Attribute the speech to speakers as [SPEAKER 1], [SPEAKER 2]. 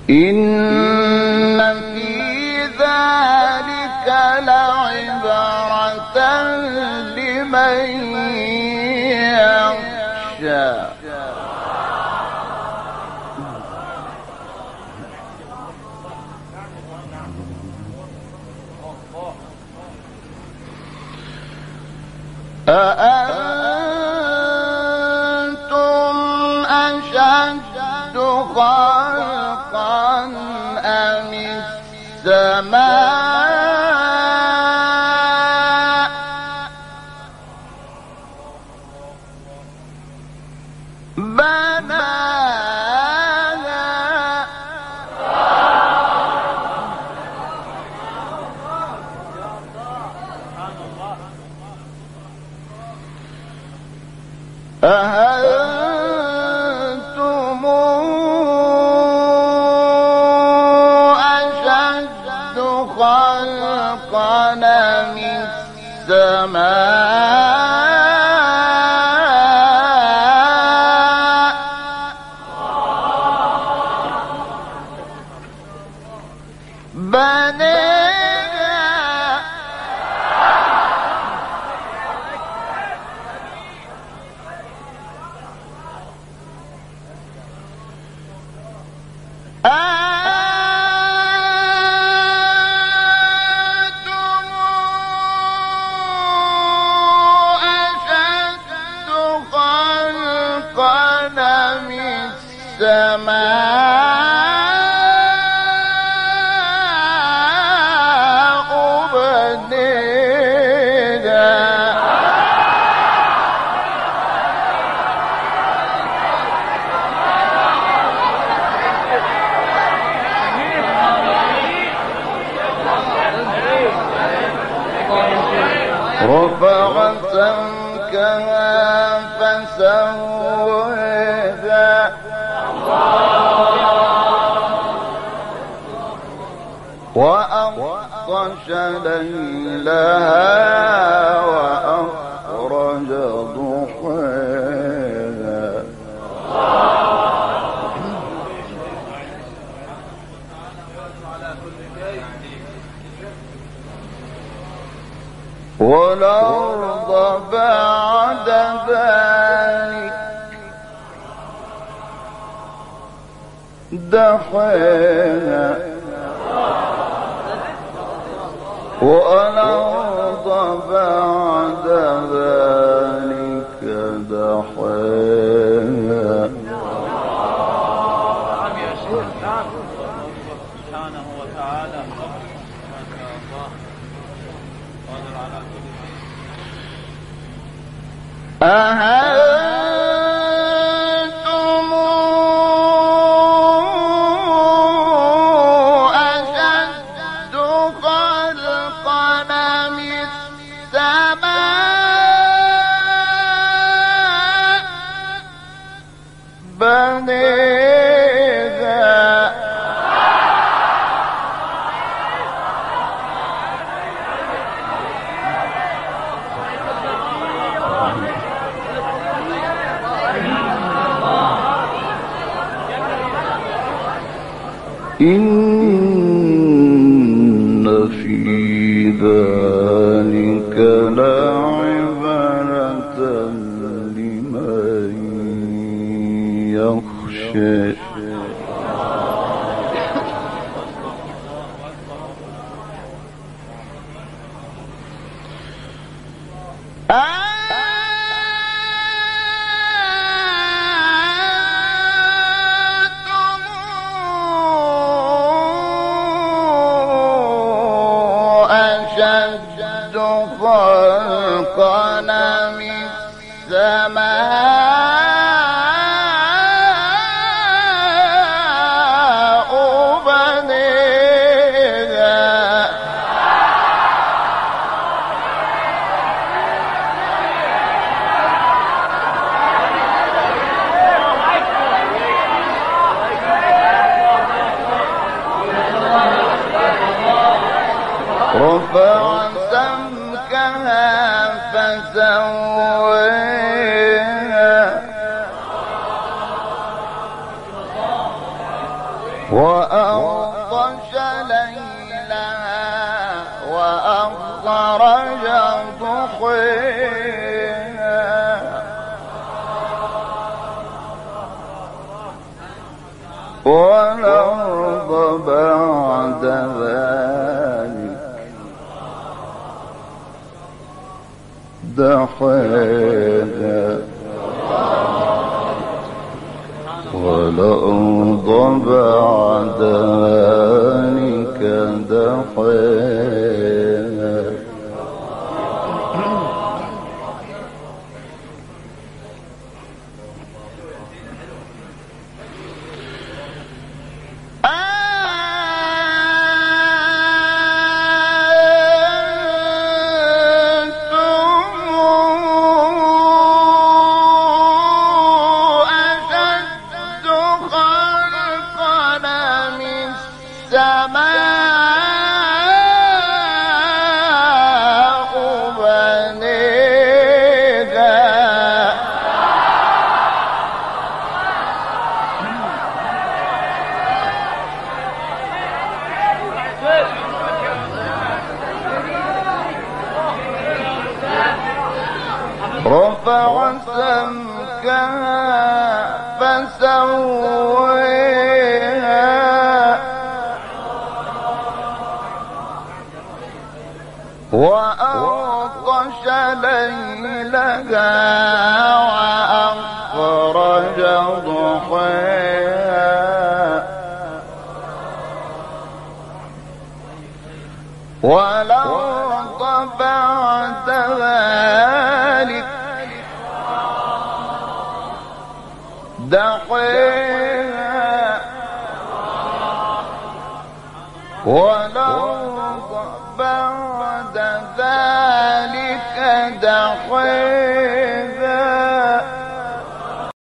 [SPEAKER 1] إن في ذلك لعبرة لمن يخشى أأنتم أشد خلقا أم السماء بناها أأنتم أشد خلقا أم السماء بناها أنتم أشد خلقا أم السماء بنيها رفع سمكها فسواها وأغطش ليلها وأخرج ضحاها والأرض بعد ذلك دحاها والأرض بعد ذلك دحاها
[SPEAKER 2] سبحانه وتعالى ما شاء الله قادر على كل شيء.
[SPEAKER 1] أأنتم أشد خلقا أم السماء بنيها إن في ذلك لعبرة لمن يخشى أشد خلقا أم السماء بنيها رفع سمكها فسواها وأغطش وأخرج ضحيها والأرض بعد ذلك دحيها والأرض بعد ذلك دحيها رفع سمكها فسويها وأغطش ليلها وأخرج ضحيها والأرض بعد ذلك دحيها والأرض بعد ذلك دحيها